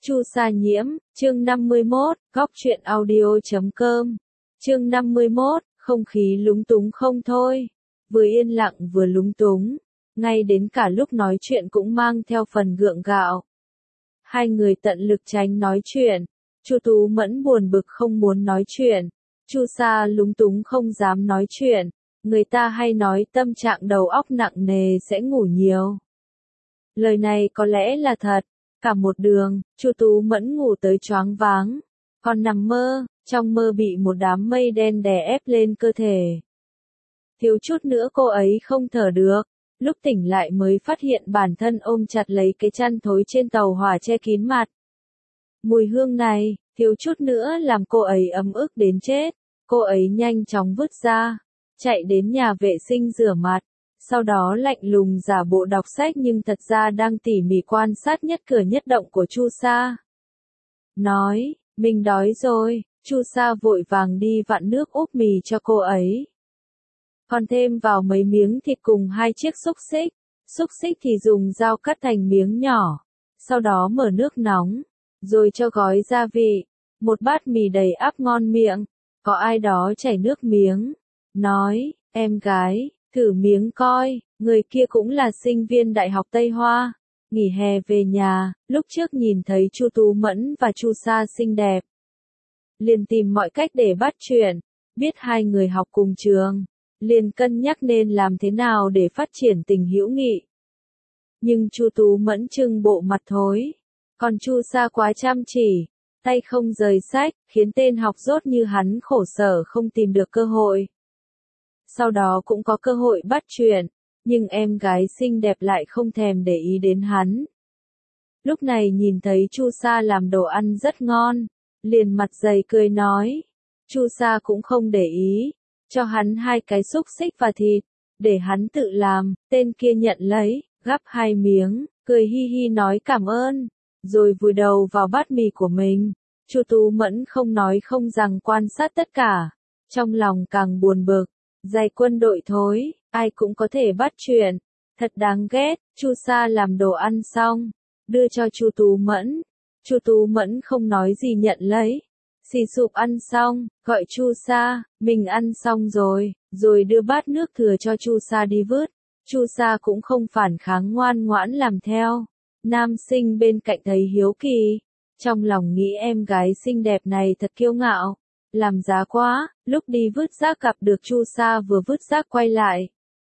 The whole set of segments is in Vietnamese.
Chu Sa Nhiễm, chương 51, góc truyện audio.com. Chương 51, không khí lúng túng không thôi. Vừa yên lặng vừa lúng túng, ngay đến cả lúc nói chuyện cũng mang theo phần gượng gạo. Hai người tận lực tránh nói chuyện. Chu Tú Mẫn buồn bực không muốn nói chuyện. Chu Sa lúng túng không dám nói chuyện. Người ta hay nói tâm trạng đầu óc nặng nề sẽ ngủ nhiều. Lời này có lẽ là thật. Cả một đường, Chu Tú Mẫn ngủ tới choáng váng, còn nằm mơ, trong mơ bị một đám mây đen đè ép lên cơ thể. Thiếu chút nữa cô ấy không thở được, lúc tỉnh lại mới phát hiện bản thân ôm chặt lấy cái chăn thối trên tàu hỏa che kín mặt. Mùi hương này, thiếu chút nữa làm cô ấy ấm ức đến chết. Cô ấy nhanh chóng vứt ra, chạy đến nhà vệ sinh rửa mặt. Sau đó lạnh lùng giả bộ đọc sách nhưng thật ra đang tỉ mỉ quan sát nhất cử nhất động của Chu Sa. Nói, mình đói rồi. Chu Sa vội vàng đi vặn nước úp mì cho cô ấy. Còn thêm vào mấy miếng thịt cùng 2 chiếc xúc xích. Xúc xích thì dùng dao cắt thành miếng nhỏ. Sau đó mở nước nóng, rồi cho gói gia vị. Một bát mì đầy ắp ngon miệng. Có ai đó chảy nước miếng. Nói, em gái, thử miếng coi. Người kia cũng là sinh viên Đại học Tây Hoa. Nghỉ hè về nhà, lúc trước nhìn thấy Chu Tú Mẫn và Chu Sa xinh đẹp. Liền tìm mọi cách để bắt chuyện. Biết hai người học cùng trường. Liền cân nhắc nên làm thế nào để phát triển tình hữu nghị. Nhưng Chu Tú Mẫn trưng bộ mặt thối. Còn Chu Sa quá chăm chỉ. Tay không rời sách, khiến tên học dốt như hắn khổ sở không tìm được cơ hội. Sau đó cũng có cơ hội bắt chuyện, nhưng em gái xinh đẹp lại không thèm để ý đến hắn. Lúc này nhìn thấy Chu Sa làm đồ ăn rất ngon, liền mặt dày cười nói. Chu Sa cũng không để ý, cho hắn 2 cái xúc xích và thịt, để hắn tự làm. Tên kia nhận lấy, gắp 2 miếng, cười hi hi nói cảm ơn, rồi vùi đầu vào bát mì của mình. Chu Tú Mẫn không nói không rằng quan sát tất cả, trong lòng càng buồn bực. Giày quân đội thối, ai cũng có thể bắt chuyện, thật đáng ghét. Chu Sa làm đồ ăn xong, đưa cho Chu Tú Mẫn. Chu Tú Mẫn không nói gì nhận lấy. Xì sụp ăn xong, gọi Chu Sa, mình ăn xong rồi đưa bát nước thừa cho Chu Sa đi vứt. Chu Sa cũng không phản kháng, ngoan ngoãn làm theo. Nam sinh bên cạnh thấy hiếu kỳ, trong lòng nghĩ em gái xinh đẹp này thật kiêu ngạo. Làm giá quá. Lúc đi vứt rác gặp được Chu Sa vừa vứt rác quay lại.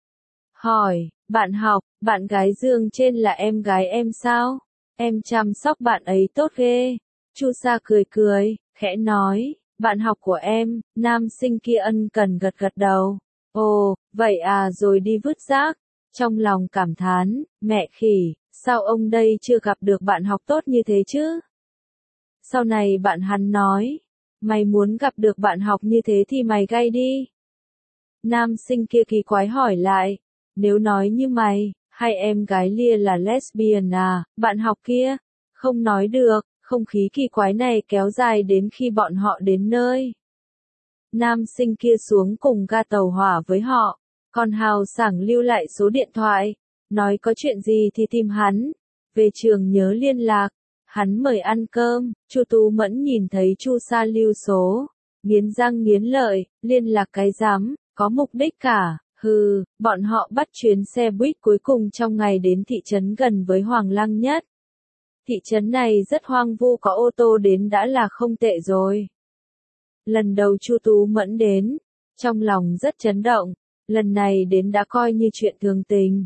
Hỏi, bạn học, bạn gái giường trên là em gái em sao? Em chăm sóc bạn ấy tốt ghê. Chu Sa cười cười, khẽ nói, bạn học của em. Nam sinh kia ân cần gật gật đầu. Ồ, vậy à, rồi đi vứt rác. Trong lòng cảm thán, mẹ khỉ, sao ông đây chưa gặp được bạn học tốt như thế chứ? Sau này bạn hắn nói, mày muốn gặp được bạn học như thế thì mày gay đi. Nam sinh kia kỳ quái hỏi lại, nếu nói như mày, hai em gái Lia là lesbian à, bạn học kia? Không nói được, không khí kỳ quái này kéo dài đến khi bọn họ đến nơi. Nam sinh kia xuống cùng ga tàu hỏa với họ, còn hào sảng lưu lại số điện thoại, nói có chuyện gì thì tìm hắn, về trường nhớ liên lạc. Hắn mời ăn cơm. Chu Tú Mẫn nhìn thấy Chu Sa lưu số, nghiến răng nghiến lợi, liên lạc cái rắm, có mục đích cả. Hừ, bọn họ bắt chuyến xe buýt cuối cùng trong ngày đến thị trấn gần với Hoàng Lăng nhất. Thị trấn này rất hoang vu, có ô tô đến đã là không tệ rồi. Lần đầu Chu Tú Mẫn đến, trong lòng rất chấn động, lần này đến đã coi như chuyện thường tình.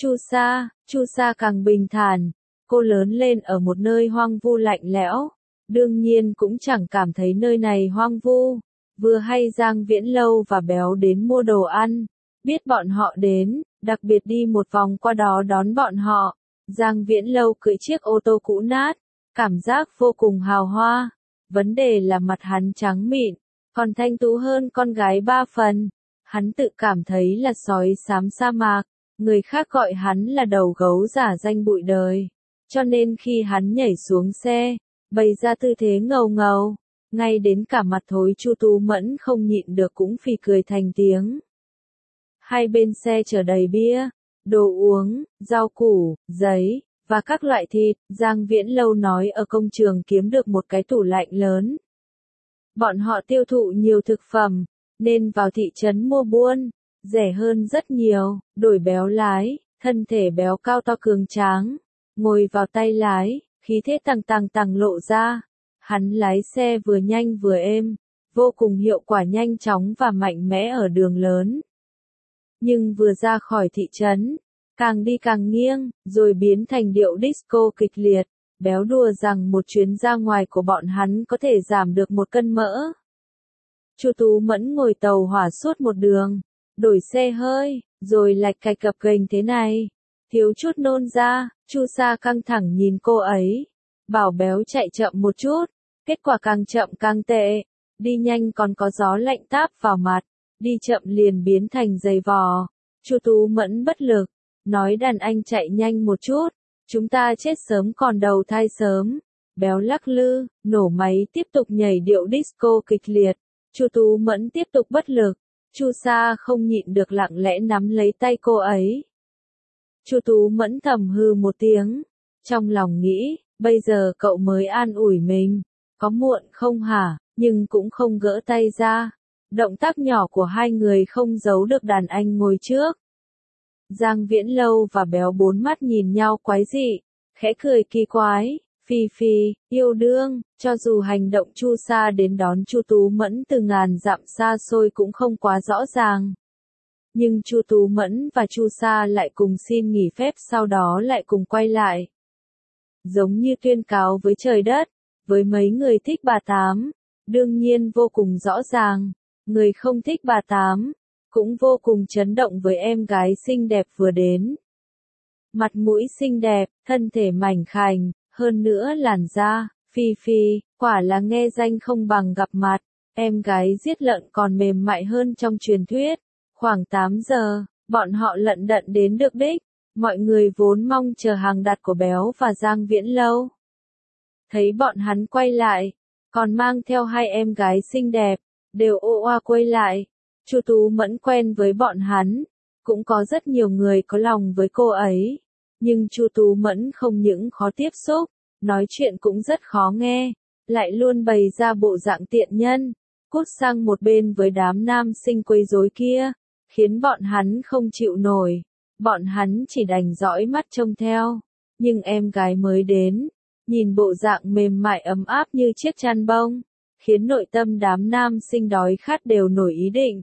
Chu Sa càng bình thản. Cô lớn lên ở một nơi hoang vu lạnh lẽo, đương nhiên cũng chẳng cảm thấy nơi này hoang vu. Vừa hay Giang Viễn Lâu và Béo đến mua đồ ăn, biết bọn họ đến, đặc biệt đi một vòng qua đó đón bọn họ. Giang Viễn Lâu cưỡi chiếc ô tô cũ nát, cảm giác vô cùng hào hoa. Vấn đề là mặt hắn trắng mịn, còn thanh tú hơn con gái 3 phần. Hắn tự cảm thấy là sói xám sa mạc, người khác gọi hắn là đầu gấu giả danh bụi đời. Cho nên khi hắn nhảy xuống xe, bày ra tư thế ngầu ngầu, ngay đến cả mặt thối Chu Tú Mẫn không nhịn được cũng phì cười thành tiếng. Hai bên xe chở đầy bia, đồ uống, rau củ, giấy, và các loại thịt. Giang Viễn Lâu nói ở công trường kiếm được một cái tủ lạnh lớn. Bọn họ tiêu thụ nhiều thực phẩm, nên vào thị trấn mua buôn, rẻ hơn rất nhiều, đổi béo lái, thân thể béo cao to cường tráng, ngồi vào tay lái, khí thế tằng lộ ra. Hắn lái xe vừa nhanh vừa êm, vô cùng hiệu quả nhanh chóng và mạnh mẽ ở đường lớn. Nhưng vừa ra khỏi thị trấn, càng đi càng nghiêng, rồi biến thành điệu disco kịch liệt, béo đùa rằng một chuyến ra ngoài của bọn hắn có thể giảm được 1 cân mỡ. Chu Tú Mẫn ngồi tàu hỏa suốt một đường, đổi xe hơi, rồi lạch cạch cập ghềnh thế này, thiếu chút nôn ra. Chu Sa căng thẳng nhìn cô ấy, bảo béo chạy chậm một chút, kết quả càng chậm càng tệ, đi nhanh còn có gió lạnh táp vào mặt, đi chậm liền biến thành giày vò. Chu Tú Mẫn bất lực, nói đàn anh chạy nhanh một chút, chúng ta chết sớm còn đầu thai sớm. Béo lắc lư, nổ máy tiếp tục nhảy điệu disco kịch liệt. Chu Tú Mẫn tiếp tục bất lực, Chu Sa không nhịn được lặng lẽ nắm lấy tay cô ấy. Chu Tú Mẫn thầm hư một tiếng, trong lòng nghĩ, bây giờ cậu mới an ủi mình, có muộn không hả, nhưng cũng không gỡ tay ra. Động tác nhỏ của hai người không giấu được đàn anh ngồi trước. Giang Viễn Lâu và béo bốn mắt nhìn nhau quái dị, khẽ cười kỳ quái. Phi Phi, yêu đương, cho dù hành động Chu Sa đến đón Chu Tú Mẫn từ ngàn dặm xa xôi cũng không quá rõ ràng. Nhưng Chu Tú Mẫn và Chu Sa lại cùng xin nghỉ phép sau đó lại cùng quay lại. Giống như tuyên cáo với trời đất, với mấy người thích bà Tám, đương nhiên vô cùng rõ ràng, người không thích bà Tám, cũng vô cùng chấn động với em gái xinh đẹp vừa đến. Mặt mũi xinh đẹp, thân thể mảnh khảnh, hơn nữa làn da, Phi Phi, quả là nghe danh không bằng gặp mặt, em gái giết lợn còn mềm mại hơn trong truyền thuyết. Khoảng 8 giờ, bọn họ lận đận đến được đích, mọi người vốn mong chờ hàng đặt của béo và Giang Viễn Lâu. Thấy bọn hắn quay lại, còn mang theo hai em gái xinh đẹp, đều ô oa quay lại. Chu Tú Mẫn quen với bọn hắn, cũng có rất nhiều người có lòng với cô ấy. Nhưng Chu Tú Mẫn không những khó tiếp xúc, nói chuyện cũng rất khó nghe, lại luôn bày ra bộ dạng tiện nhân, cút sang một bên với đám nam sinh quấy rối kia, khiến bọn hắn không chịu nổi, bọn hắn chỉ đành dõi mắt trông theo. Nhưng em gái mới đến, nhìn bộ dạng mềm mại ấm áp như chiếc chăn bông, khiến nội tâm đám nam sinh đói khát đều nổi ý định.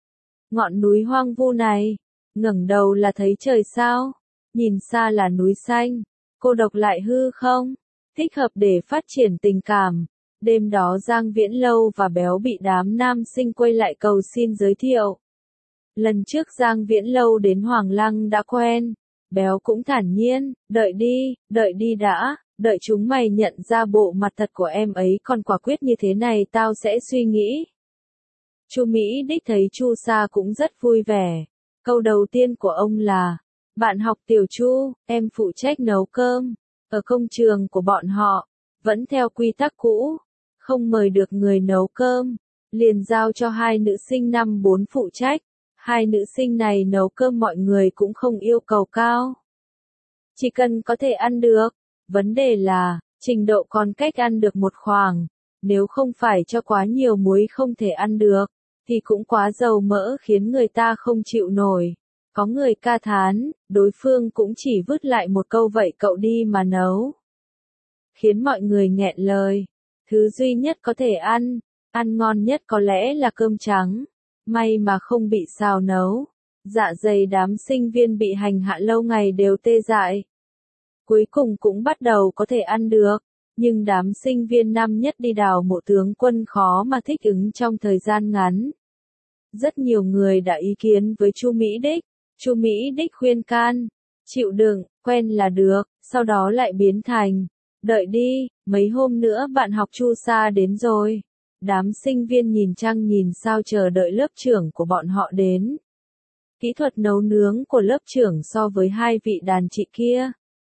Ngọn núi hoang vu này, ngẩng đầu là thấy trời sao? Nhìn xa là núi xanh, cô độc lại hư không, thích hợp để phát triển tình cảm. Đêm đó Giang Viễn Lâu và béo bị đám nam sinh quay lại cầu xin giới thiệu. Lần trước Giang Viễn Lâu đến Hoàng Lăng đã quen, béo cũng thản nhiên, đợi đi đã, đợi chúng mày nhận ra bộ mặt thật của em ấy còn quả quyết như thế này tao sẽ suy nghĩ. Chu Mỹ Đích thấy Chu Sa cũng rất vui vẻ, câu đầu tiên của ông là, bạn học Tiểu Chu, em phụ trách nấu cơm. Ở công trường của bọn họ, vẫn theo quy tắc cũ, không mời được người nấu cơm, liền giao cho hai nữ sinh năm 4 phụ trách. Hai nữ sinh này nấu cơm mọi người cũng không yêu cầu cao. Chỉ cần có thể ăn được, vấn đề là, trình độ còn cách ăn được một khoảng, nếu không phải cho quá nhiều muối không thể ăn được, thì cũng quá dầu mỡ khiến người ta không chịu nổi. Có người ca thán, đối phương cũng chỉ vứt lại một câu vậy cậu đi mà nấu. Khiến mọi người nghẹn lời. Thứ duy nhất có thể ăn ngon nhất có lẽ là cơm trắng. May mà không bị xào nấu. Dạ dày đám sinh viên bị hành hạ lâu ngày đều tê dại. Cuối cùng cũng bắt đầu có thể ăn được. Nhưng đám sinh viên năm nhất đi đào mộ tướng quân khó mà thích ứng trong thời gian ngắn. Rất nhiều người đã ý kiến với Chu Mỹ Đích. Chu Mỹ Đích khuyên can, chịu đựng, quen là được, sau đó lại biến thành, đợi đi, mấy hôm nữa bạn học Chu Sa đến rồi. Đám sinh viên nhìn trăng nhìn sao chờ đợi lớp trưởng của bọn họ đến. Kỹ thuật nấu nướng của lớp trưởng so với hai vị đàn chị kia,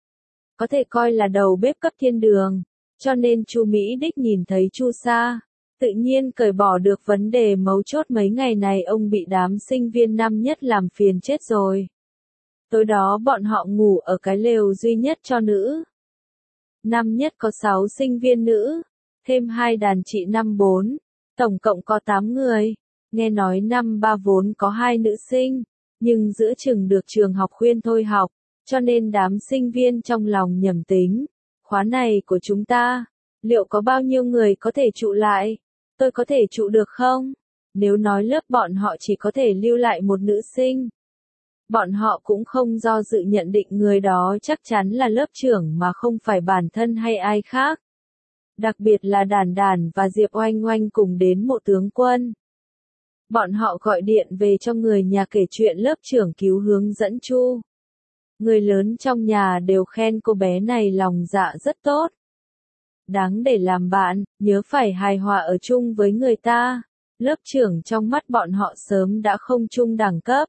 có thể coi là đầu bếp cấp thiên đường, cho nên Chu Mỹ Đích nhìn thấy Chu Sa, tự nhiên cởi bỏ được vấn đề mấu chốt mấy ngày này ông bị đám sinh viên năm nhất làm phiền chết rồi. Tối đó bọn họ ngủ ở cái lều duy nhất cho nữ. Năm nhất có 6 sinh viên nữ, thêm 2 đàn chị năm 4, tổng cộng có 8 người. Nghe nói năm 3 vốn có 2 nữ sinh, nhưng giữa chừng được trường học khuyên thôi học, cho nên đám sinh viên trong lòng nhầm tính. Khóa này của chúng ta, liệu có bao nhiêu người có thể trụ lại? Tôi có thể trụ được không? Nếu nói lớp bọn họ chỉ có thể lưu lại một nữ sinh. Bọn họ cũng không do dự nhận định người đó chắc chắn là lớp trưởng mà không phải bản thân hay ai khác. Đặc biệt là Đàn Đàn và Diệp Oanh Oanh cùng đến mộ tướng quân. Bọn họ gọi điện về cho người nhà kể chuyện lớp trưởng cứu hướng dẫn Chu. Người lớn trong nhà đều khen cô bé này lòng dạ rất tốt. Đáng để làm bạn, nhớ phải hài hòa ở chung với người ta. Lớp trưởng trong mắt bọn họ sớm đã không chung đẳng cấp.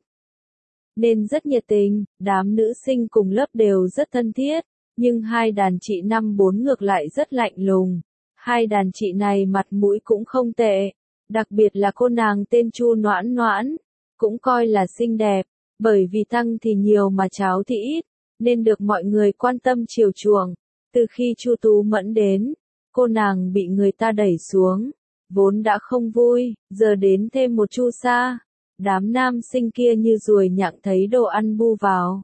Nên rất nhiệt tình, đám nữ sinh cùng lớp đều rất thân thiết. Nhưng 2 đàn chị năm 4 ngược lại rất lạnh lùng. 2 đàn chị này mặt mũi cũng không tệ. Đặc biệt là cô nàng tên Chu Noãn Noãn, cũng coi là xinh đẹp, bởi vì tăng thì nhiều mà cháo thì ít, nên được mọi người quan tâm chiều chuộng. Từ khi Chu Tú Mẫn đến, cô nàng bị người ta đẩy xuống, vốn đã không vui, giờ đến thêm một Chu Sa. Đám nam sinh kia như ruồi nhặng thấy đồ ăn bu vào,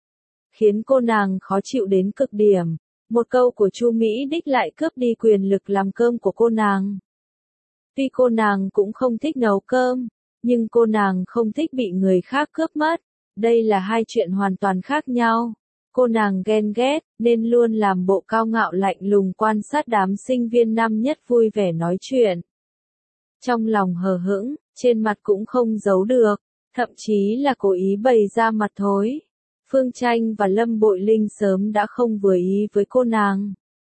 khiến cô nàng khó chịu đến cực điểm. Một câu của Chu Mỹ Đích lại cướp đi quyền lực làm cơm của cô nàng. Tuy cô nàng cũng không thích nấu cơm, nhưng cô nàng không thích bị người khác cướp mất. Đây là hai chuyện hoàn toàn khác nhau. Cô nàng ghen ghét, nên luôn làm bộ cao ngạo lạnh lùng quan sát đám sinh viên năm nhất vui vẻ nói chuyện. Trong lòng hờ hững, trên mặt cũng không giấu được, thậm chí là cố ý bày ra mặt thối. Phương Tranh và Lâm Bội Linh sớm đã không vừa ý với cô nàng.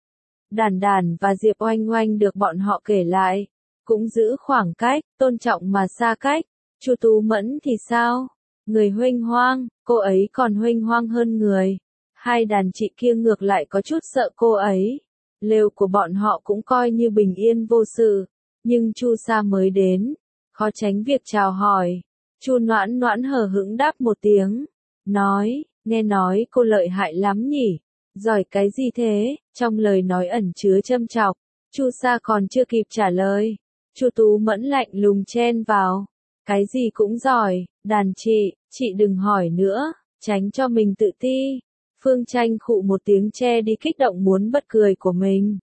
Đàn Đàn và Diệp Oanh Oanh được bọn họ kể lại, cũng giữ khoảng cách, tôn trọng mà xa cách. Chu Tú Mẫn thì sao? Người huênh hoang, cô ấy còn huênh hoang hơn người. 2 đàn chị kia ngược lại có chút sợ cô ấy. Lều của bọn họ cũng coi như bình yên vô sự, nhưng Chu Sa mới đến, khó tránh việc chào hỏi. Chu Noãn Noãn hờ hững đáp một tiếng, nói, nghe nói cô lợi hại lắm nhỉ, giỏi cái gì thế? Trong lời nói ẩn chứa châm chọc. Chu Sa còn chưa kịp trả lời, Chu Tú Mẫn lạnh lùng chen vào, cái gì cũng giỏi, đàn chị đừng hỏi nữa, tránh cho mình tự ti. Phương Tranh khụ một tiếng che đi kích động muốn bật cười của mình.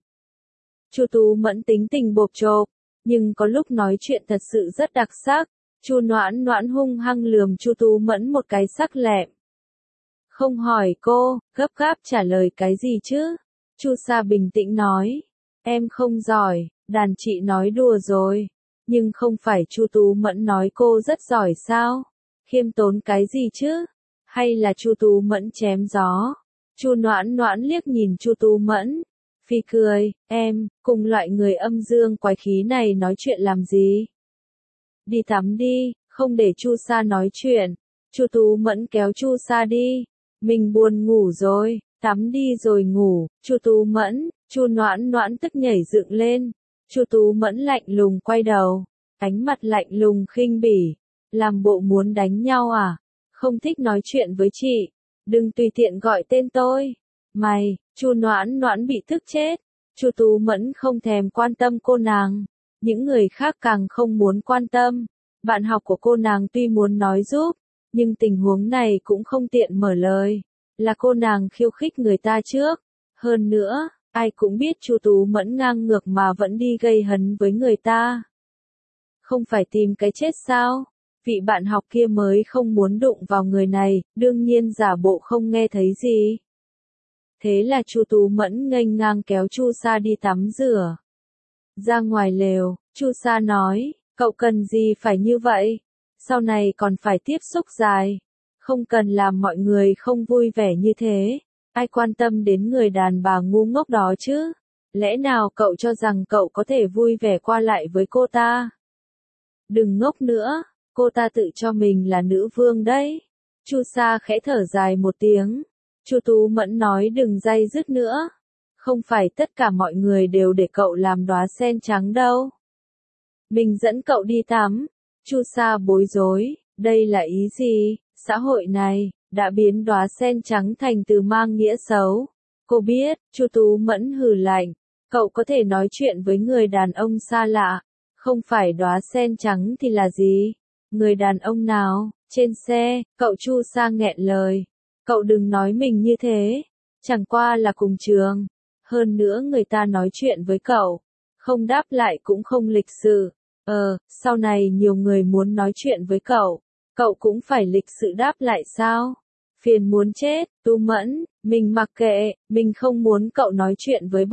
Chu Tú Mẫn tính tình bộp chộp, nhưng có lúc nói chuyện thật sự rất đặc sắc. Chu Noãn Noãn hung hăng lườm Chu Tú Mẫn một cái sắc lẹm. Không hỏi cô, gấp gáp trả lời cái gì chứ? Chu Sa bình tĩnh nói, em không giỏi, đàn chị nói đùa rồi. Nhưng không phải Chu Tú Mẫn nói cô rất giỏi sao? Khiêm tốn cái gì chứ? Hay là Chu Tú Mẫn chém gió? Chu Noãn Noãn liếc nhìn Chu Tú Mẫn, phì cười, em, cùng loại người âm dương quái khí này nói chuyện làm gì? Đi tắm đi, không để Chu Sa nói chuyện. Chu Tú Mẫn kéo Chu Sa đi. Mình buồn ngủ rồi, tắm đi rồi ngủ. Chu Tú Mẫn, Chu Noãn Noãn tức nhảy dựng lên. Chu Tú Mẫn lạnh lùng quay đầu, ánh mặt lạnh lùng khinh bỉ, làm bộ muốn đánh nhau à? Không thích nói chuyện với chị, đừng tùy tiện gọi tên tôi. Mày, Chu Noãn Noãn bị tức chết. Chu Tú Mẫn không thèm quan tâm cô nàng, những người khác càng không muốn quan tâm. Bạn học của cô nàng tuy muốn nói giúp, nhưng tình huống này cũng không tiện mở lời, là cô nàng khiêu khích người ta trước. Hơn nữa, ai cũng biết Chu Tú Mẫn ngang ngược mà vẫn đi gây hấn với người ta. Không phải tìm cái chết sao? Vị bạn học kia mới không muốn đụng vào người này, đương nhiên giả bộ không nghe thấy gì. Thế là Chu Tú Mẫn nghênh ngang kéo Chu Sa đi tắm rửa. Ra ngoài lều, Chu Sa nói, cậu cần gì phải như vậy? Sau này còn phải tiếp xúc dài. Không cần làm mọi người không vui vẻ như thế. Ai quan tâm đến người đàn bà ngu ngốc đó chứ? Lẽ nào cậu cho rằng cậu có thể vui vẻ qua lại với cô ta? Đừng ngốc nữa, cô ta tự cho mình là nữ vương đấy. Chu Sa khẽ thở dài một tiếng. Chu Tú Mẫn nói đừng day dứt nữa. Không phải tất cả mọi người đều để cậu làm đóa sen trắng đâu. Mình dẫn cậu đi tắm. Chu Sa bối rối, đây là ý gì? Xã hội này, đã biến đóa sen trắng thành từ mang nghĩa xấu. Cô biết, Chu Tú Mẫn hừ lạnh, cậu có thể nói chuyện với người đàn ông xa lạ, không phải đóa sen trắng thì là gì? Người đàn ông nào? Trên xe, cậu Chu Sa nghẹn lời. Cậu đừng nói mình như thế, chẳng qua là cùng trường. Hơn nữa người ta nói chuyện với cậu, không đáp lại cũng không lịch sự. Sau này nhiều người muốn nói chuyện với cậu cũng phải lịch sự đáp lại sao? Phiền muốn chết, Tú Mẫn, mình mặc kệ, mình không muốn cậu nói chuyện với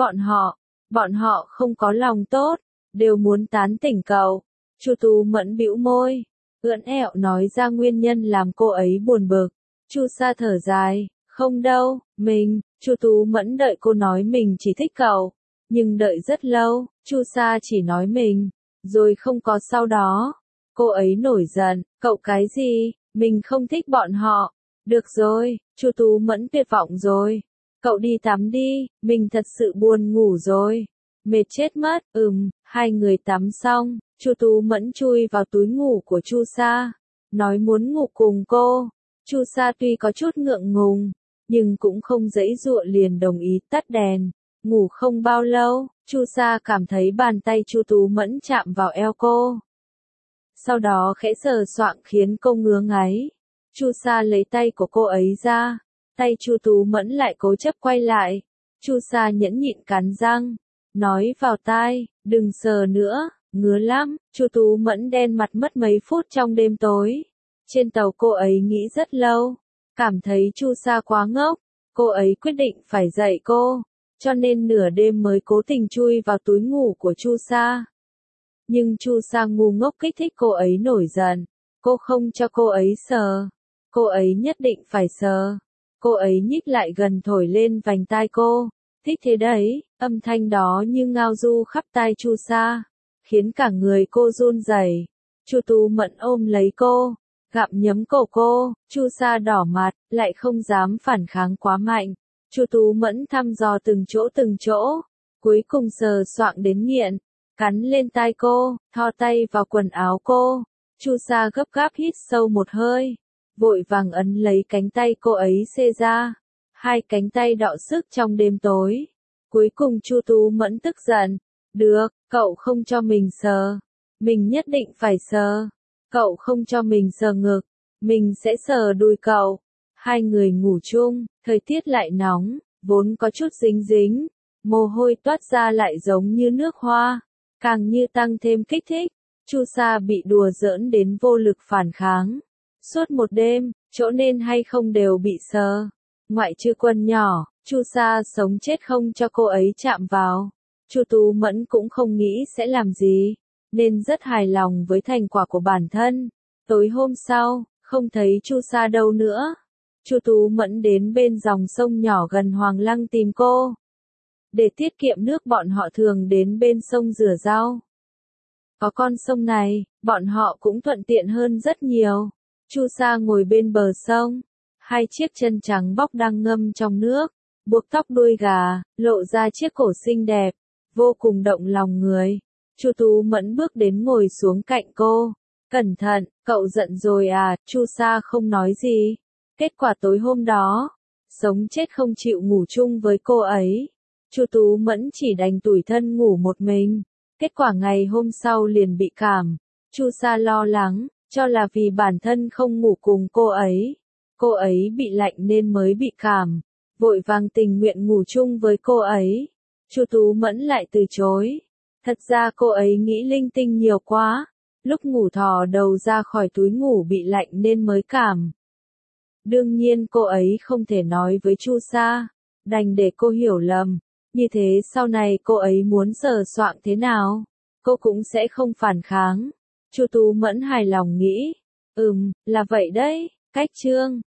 bọn họ không có lòng tốt, đều muốn tán tỉnh cậu. Chu Tú Mẫn bĩu môi, ưỡn ẹo nói ra nguyên nhân làm cô ấy buồn bực. Chu Sa thở dài, không đâu, Chu Tú Mẫn đợi cô nói mình chỉ thích cậu, nhưng đợi rất lâu, Chu Sa chỉ nói mình, rồi không có sau đó. Cô ấy nổi giận, cậu cái gì, mình không thích bọn họ. Được rồi, Chu Tú Mẫn tuyệt vọng rồi. Cậu đi tắm đi, mình thật sự buồn ngủ rồi. Mệt chết mất, hai người tắm xong, Chu Tú Mẫn chui vào túi ngủ của Chu Sa, nói muốn ngủ cùng cô. Chu Sa tuy có chút ngượng ngùng, nhưng cũng không giãy giụa liền đồng ý tắt đèn. Ngủ không bao lâu, Chu Sa cảm thấy bàn tay Chu Tú Mẫn chạm vào eo cô. Sau đó khẽ sờ soạng khiến cô ngứa ngáy. Chu Sa lấy tay của cô ấy ra, tay Chu Tú Mẫn lại cố chấp quay lại. Chu Sa nhẫn nhịn cắn răng, nói vào tai, đừng sờ nữa, ngứa lắm. Chu Tú Mẫn đen mặt mất mấy phút trong đêm tối. Trên tàu cô ấy nghĩ rất lâu, cảm thấy Chu Sa quá ngốc, cô ấy quyết định phải dạy cô, cho nên nửa đêm mới cố tình chui vào túi ngủ của Chu Sa. Nhưng Chu Sa ngu ngốc kích thích cô ấy nổi giận, cô không cho cô ấy sờ, cô ấy nhất định phải sờ. Cô ấy nhích lại gần thổi lên vành tai cô, thích thế đấy, âm thanh đó như ngao du khắp tai Chu Sa, khiến cả người cô run rẩy. Chu Tú Mẫn ôm lấy cô, gặm nhấm cổ cô, Chu Sa đỏ mặt, lại không dám phản kháng quá mạnh. Chu Tú Mẫn thăm dò từng chỗ, cuối cùng sờ soạng đến nghiện, cắn lên tai cô, thò tay vào quần áo cô. Chu Sa gấp gáp hít sâu một hơi, vội vàng ấn lấy cánh tay cô ấy xê ra. Hai cánh tay đọ sức trong đêm tối. Cuối cùng Chu Tú Mẫn tức giận, được, cậu không cho mình sờ, mình nhất định phải sờ. Cậu không cho mình sờ ngực, mình sẽ sờ đùi cậu. Hai người ngủ chung, thời tiết lại nóng, vốn có chút dính dính, mồ hôi toát ra lại giống như nước hoa, càng như tăng thêm kích thích. Chu Sa bị đùa giỡn đến vô lực phản kháng. Suốt một đêm, chỗ nên hay không đều bị sờ. Ngoại trừ Quân nhỏ, Chu Sa sống chết không cho cô ấy chạm vào. Chu Tú Mẫn cũng không nghĩ sẽ làm gì, nên rất hài lòng với thành quả của bản thân. Tối hôm sau, không thấy Chu Sa đâu nữa. Chu Tú Mẫn đến bên dòng sông nhỏ gần Hoàng Lăng tìm cô. Để tiết kiệm nước bọn họ thường đến bên sông rửa rau. Có con sông này, bọn họ cũng thuận tiện hơn rất nhiều. Chu Sa ngồi bên bờ sông, hai chiếc chân trắng bóc đang ngâm trong nước, buộc tóc đuôi gà, lộ ra chiếc cổ xinh đẹp, vô cùng động lòng người. Chu Tú Mẫn bước đến ngồi xuống cạnh cô. Cẩn thận, cậu giận rồi à? Chu Sa không nói gì. Kết quả tối hôm đó, sống chết không chịu ngủ chung với cô ấy. Chu Tú Mẫn chỉ đành tủi thân ngủ một mình. Kết quả ngày hôm sau liền bị cảm. Chu Sa lo lắng, cho là vì bản thân không ngủ cùng cô ấy. Cô ấy bị lạnh nên mới bị cảm. Vội vàng tình nguyện ngủ chung với cô ấy. Chu Tú Mẫn lại từ chối. Thật ra cô ấy nghĩ linh tinh nhiều quá. Lúc ngủ thò đầu ra khỏi túi ngủ bị lạnh nên mới cảm. Đương nhiên cô ấy không thể nói với Chu Sa, đành để cô hiểu lầm. Như thế sau này cô ấy muốn sờ soạng thế nào, cô cũng sẽ không phản kháng. Chu Tú Mẫn hài lòng nghĩ, là vậy đấy, cách chương